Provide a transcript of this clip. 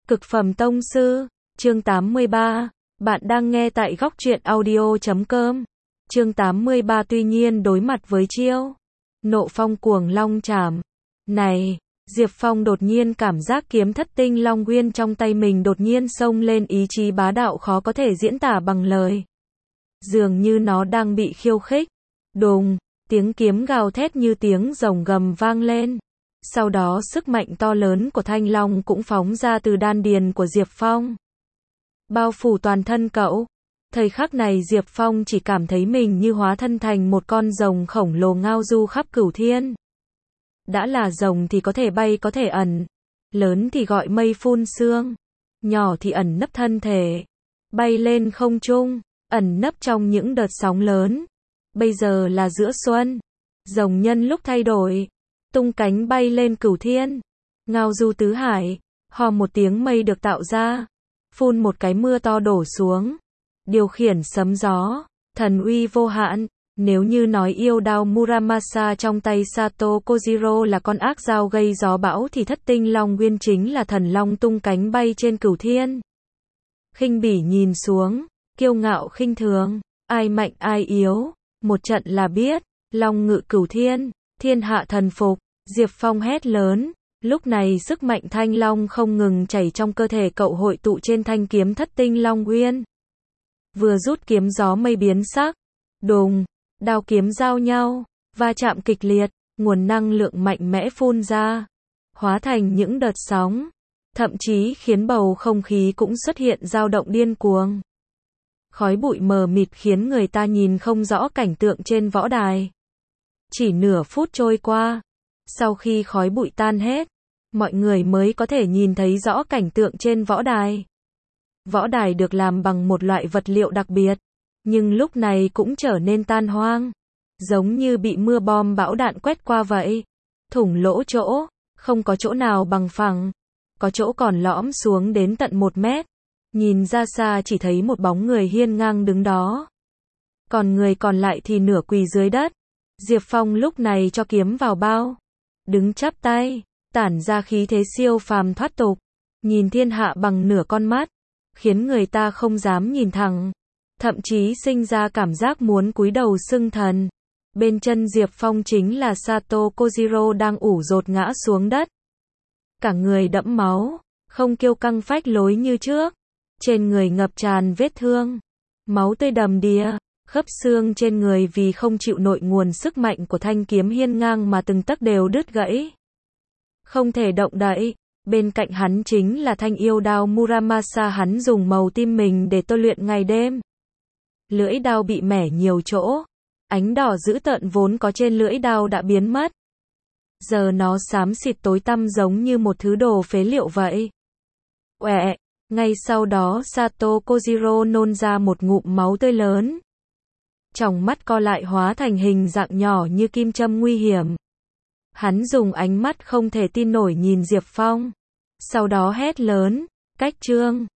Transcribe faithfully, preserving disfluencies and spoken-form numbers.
Cực phẩm tông sư, chương tám mươi ba, bạn đang nghe tại góc truyện audio chấm com. Chương tám mươi ba tuy nhiên đối mặt với chiêu nộ phong cuồng long chảm này, Diệp Phong đột nhiên cảm giác kiếm thất tinh long nguyên trong tay mình đột nhiên xông lên ý chí bá đạo khó có thể diễn tả bằng lời. Dường như nó đang bị khiêu khích. Đùng, tiếng kiếm gào thét như tiếng rồng gầm vang lên. Sau đó sức mạnh to lớn của thanh long cũng phóng ra từ đan điền của Diệp Phong, bao phủ toàn thân cậu. Thời khắc này Diệp Phong chỉ cảm thấy mình như hóa thân thành một con rồng khổng lồ ngao du khắp cửu thiên. Đã là rồng thì có thể bay có thể ẩn, lớn thì gọi mây phun sương, nhỏ thì ẩn nấp thân thể, bay lên không trung, ẩn nấp trong những đợt sóng lớn. Bây giờ là giữa xuân, rồng nhân lúc thay đổi, tung cánh bay lên cửu thiên, ngao du tứ hải, hò một tiếng mây được tạo ra, phun một cái mưa to đổ xuống, điều khiển sấm gió, thần uy vô hạn. Nếu như nói yêu đao Muramasa trong tay Sato Kojiro là con ác dao gây gió bão thì thất tinh long nguyên chính là thần long tung cánh bay trên cửu thiên. Khinh bỉ nhìn xuống, kiêu ngạo khinh thường, ai mạnh ai yếu, một trận là biết, long ngự cửu thiên, thiên hạ thần phục. Diệp Phong hét lớn, lúc này sức mạnh thanh long không ngừng chảy trong cơ thể cậu hội tụ trên thanh kiếm thất tinh long nguyên. Vừa rút kiếm gió mây biến sắc, đùng, đao kiếm giao nhau, va chạm kịch liệt, nguồn năng lượng mạnh mẽ phun ra, hóa thành những đợt sóng, thậm chí khiến bầu không khí cũng xuất hiện dao động điên cuồng. Khói bụi mờ mịt khiến người ta nhìn không rõ cảnh tượng trên võ đài. Chỉ nửa phút trôi qua, sau khi khói bụi tan hết, mọi người mới có thể nhìn thấy rõ cảnh tượng trên võ đài. Võ đài được làm bằng một loại vật liệu đặc biệt, nhưng lúc này cũng trở nên tan hoang, giống như bị mưa bom bão đạn quét qua vậy. Thủng lỗ chỗ, không có chỗ nào bằng phẳng, có chỗ còn lõm xuống đến tận một mét. Nhìn ra xa chỉ thấy một bóng người hiên ngang đứng đó, còn người còn lại thì nửa quỳ dưới đất. Diệp Phong lúc này cho kiếm vào bao, đứng chắp tay, tản ra khí thế siêu phàm thoát tục, nhìn thiên hạ bằng nửa con mắt, khiến người ta không dám nhìn thẳng, thậm chí sinh ra cảm giác muốn cúi đầu xưng thần. Bên chân Diệp Phong chính là Sato Kojiro đang ủ rột ngã xuống đất, cả người đẫm máu, không kiêu căng phách lối như trước, trên người ngập tràn vết thương, máu tươi đầm đìa, khớp xương trên người vì không chịu nổi nguồn sức mạnh của thanh kiếm hiên ngang mà từng tấc đều đứt gãy, không thể động đậy. Bên cạnh hắn chính là thanh yêu đao Muramasa hắn dùng màu tim mình để tôi luyện ngày đêm. Lưỡi đao bị mẻ nhiều chỗ, ánh đỏ dữ tợn vốn có trên lưỡi đao đã biến mất. Giờ nó xám xịt tối tăm giống như một thứ đồ phế liệu vậy. Uẹ, ngay sau đó Sato Kojiro nôn ra một ngụm máu tươi lớn. Tròng mắt co lại hóa thành hình dạng nhỏ như kim châm nguy hiểm. Hắn dùng ánh mắt không thể tin nổi nhìn Diệp Phong. Sau đó hét lớn, cách trương.